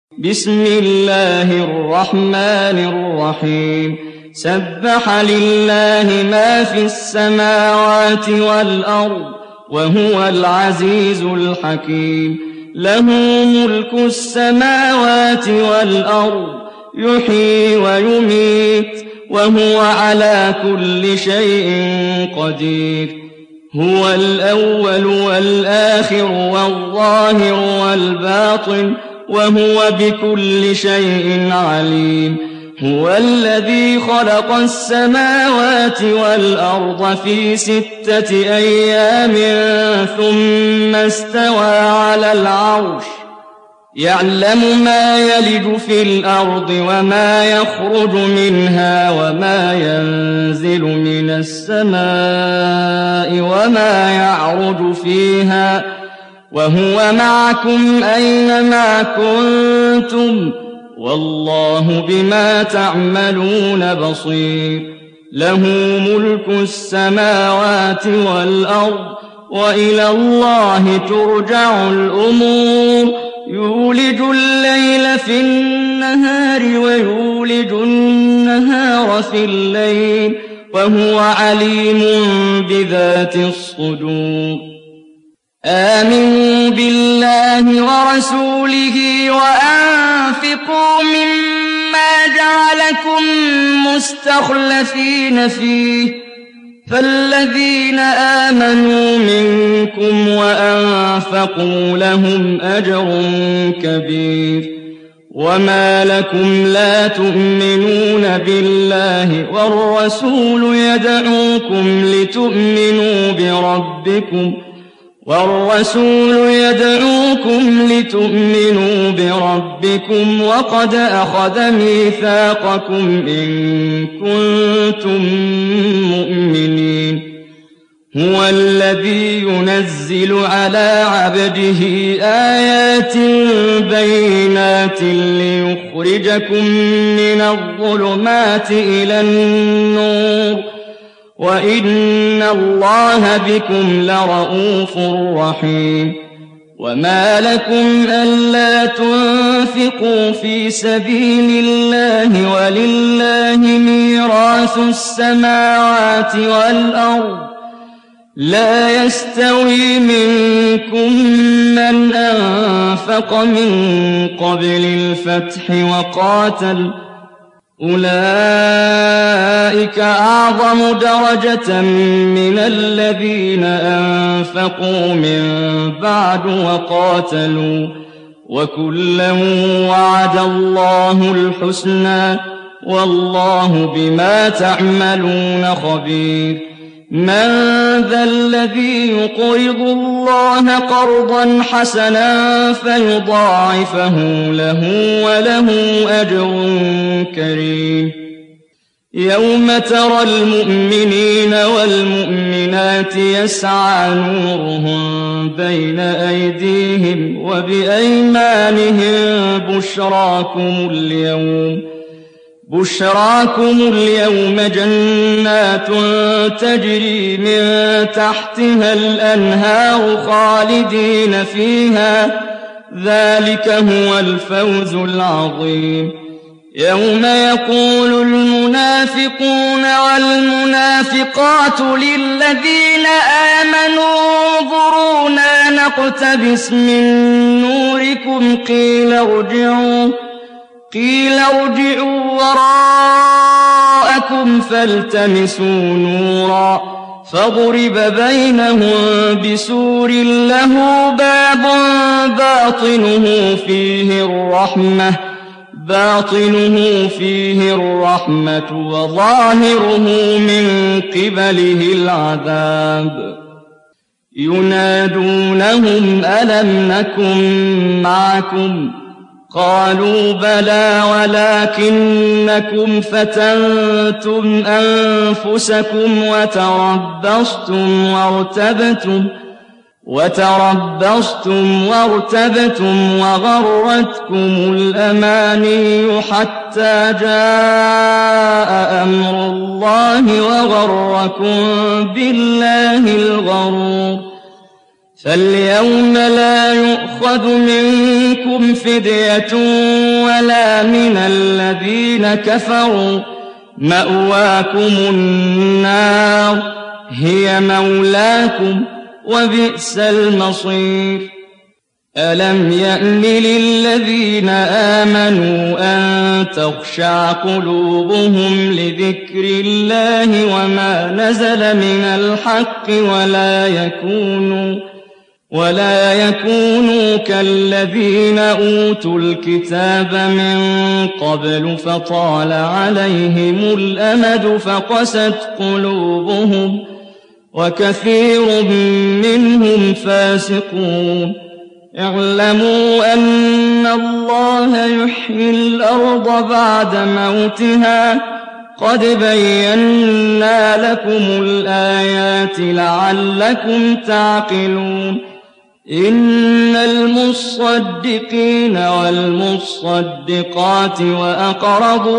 بسم الله الرحمن الرحيم سبح لله ما في السماوات والأرض وهو العزيز الحكيم له ملك السماوات والأرض يحيي ويميت وهو على كل شيء قدير هو الأول والآخر والظاهر والباطن وهو بكل شيء عليم هو الذي خلق السماوات والأرض في 6 أيام ثم استوى على العرش يعلم ما يلج في الأرض وما يخرج منها وما ينزل من السماء وما يعرج فيها وهو معكم أينما كنتم والله بما تعملون بصير له ملك السماوات والأرض وإلى الله ترجع الأمور يولج الليل في النهار ويولج النهار في الليل وهو عليم بذات الصدور آمنوا بالله ورسوله وأنفقوا مما جعلكم مستخلفين فيه فالذين آمنوا منكم وأنفقوا لهم أجر كبير وما لكم لا تؤمنون بالله والرسول يدعوكم لتؤمنوا بربكم وقد أخذ ميثاقكم إن كنتم مؤمنين هو الذي ينزل على عبده آيات بينات ليخرجكم من الظلمات إلى النور وإن الله بكم لرءوف رحيم وما لكم ألا تنفقوا في سبيل الله ولله ميراث السماوات والأرض لا يستوي منكم من أنفق من قبل الفتح وقاتل أولئك أعظم درجة من الذين أنفقوا من بعد وقاتلوا وكلا وعد الله الحسنى والله بما تعملون خبير من ذا الذي يقرض الله قرضا حسنا فيضاعفه له وله أجر كريم يوم ترى المؤمنين والمؤمنات يسعى نورهم بين أيديهم وبأيمانهم بشراكم اليوم جنات تجري من تحتها الأنهار خالدين فيها ذلك هو الفوز العظيم يوم يقول المنافقون والمنافقات للذين آمنوا انظرونا نقتبس من نوركم قيل ارجعوا وراءكم فالتمسوا نورا فضرب بينهم بسور له باب باطنه فيه الرحمة وظاهره من قبله العذاب ينادونهم ألم نكن معكم قالوا بلى ولكنكم فتنتم أنفسكم وتربصتم وارتبتم وغرتكم الأماني حتى جاء أمر الله وغركم بالله الغرور فاليوم لا يؤخذ منكم فدية ولا من الذين كفروا، مأواكم النار هي مولاكم وبئس المصير. ألم يأن للذين آمنوا أن تخشع قلوبهم لذكر الله وما نزل من الحق ولا يكونوا كالذين أوتوا الكتاب من قبل فطال عليهم الأمد فقست قلوبهم وكثير منهم فاسقون. اعلموا أن الله يحيي الأرض بعد موتها، قد بينا لكم الآيات لعلكم تعقلون. إن المصدقين والمصدقات وأقرضوا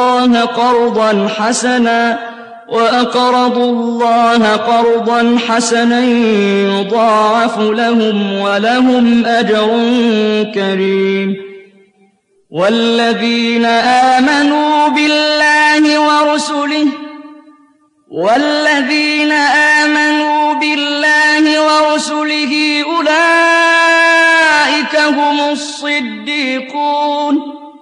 الله قرضا حسنا يضاعف لهم ولهم أجر كريم. والذين آمنوا بالله ورسله أولئك هم الصديقون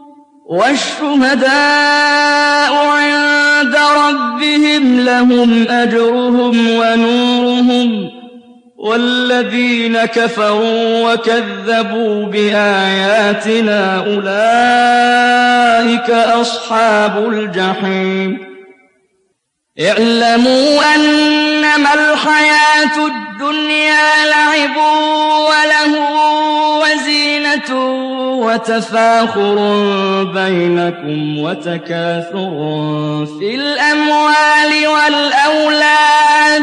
والشهداء عند ربهم لهم أجرهم ونورهم. والذين كفروا وكذبوا بآياتنا أولئك أصحاب الجحيم. اعلموا أنما الحياة الدنيا لعب ولهو وزينة وتفاخر بينكم وتكاثر في الأموال والأولاد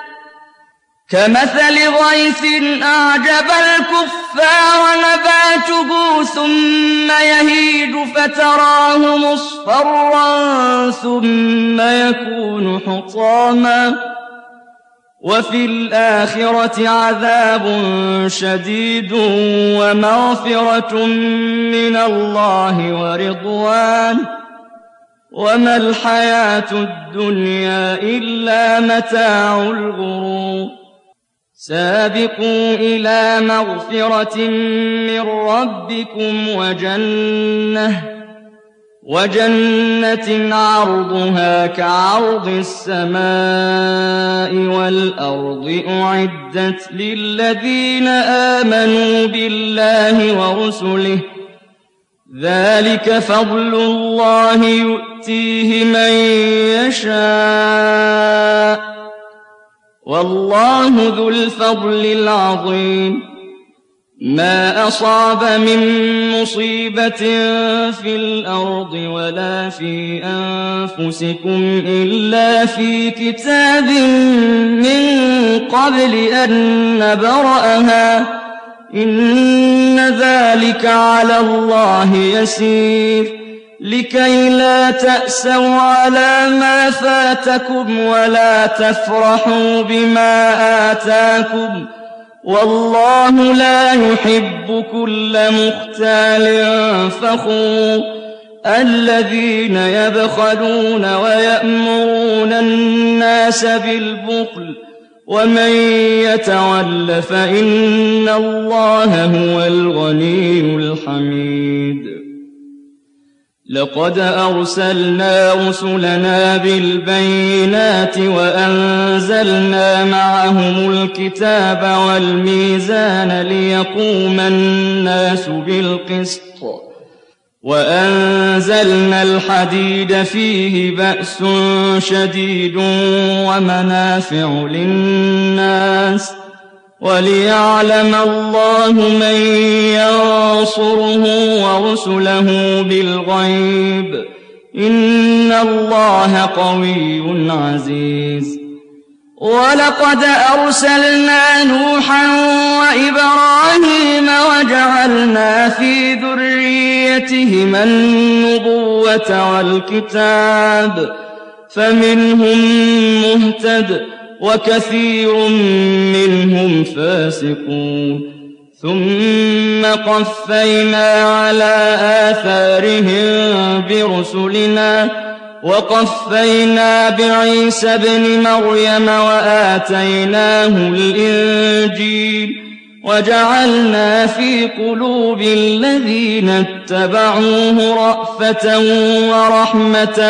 كمثل غيث أعجب الكفار نباته ثم يهيج فتراه مصفرا ثم يكون حطاما، وفي الآخرة عذاب شديد ومغفرة من الله ورضوان، وما الحياة الدنيا إلا متاع الغرور. سابقوا إلى مغفرة من ربكم وجنة عرضها كعرض السماء والأرض أعدت للذين آمنوا بالله ورسله، ذلك فضل الله يؤتيه من يشاء والله ذو الفضل العظيم. ما أصاب من مصيبة في الأرض ولا في أنفسكم إلا في كتاب من قبل أن نبرأها، إن ذلك على الله يسير. لكي لا تأسوا على ما فاتكم ولا تفرحوا بما آتاكم، والله لا يحب كل مختال فخور. الذين يبخلون ويأمرون الناس بالبخل ومن يتول فإن الله هو الغني الحميد. لقد أرسلنا رسلنا بالبينات وأنزلنا معهم الكتاب والميزان ليقوم الناس بالقسط، وأنزلنا الحديد فيه بأس شديد ومنافع للناس وليعلم الله من ينصره ورسله بالغيب، إن الله قوي عزيز. ولقد أرسلنا نوحا وإبراهيم وجعلنا في ذريتهما النبوة والكتاب، فمنهم مهتد وكثير منهم فاسقون ثم قفينا على آثارهم برسلنا وقفينا بعيسى ابن مريم وآتيناه الإنجيل وجعلنا في قلوب الذين اتبعوه رأفة ورحمة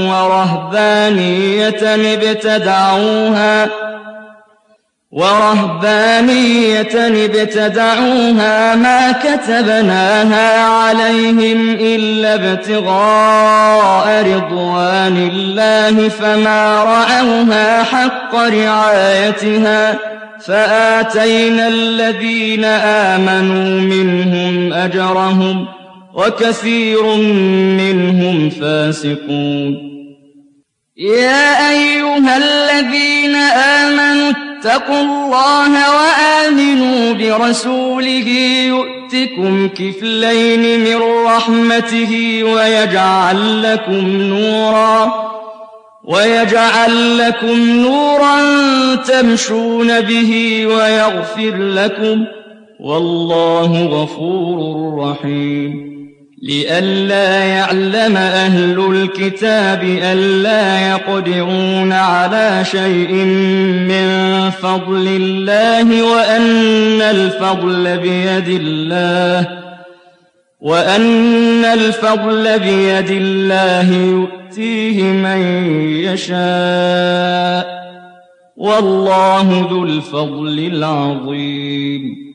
ورهبانية ابتدعوها ما كتبناها عليهم إلا ابتغاء رضوان الله فما رعوها حق رعايتها فآتينا الذين آمنوا منهم أجرهم وكثير منهم فاسقون يا أيها الذين آمنوا اتقوا الله وآمنوا برسوله يؤتكم كفلين من رحمته ويجعل لكم نورا تمشون به ويغفر لكم والله غفور رحيم لئلا يعلم أهل الكتاب ألا يقدرون على شيء من فضل الله وأن الفضل بيد الله يؤتيه من يشاء والله ذو الفضل العظيم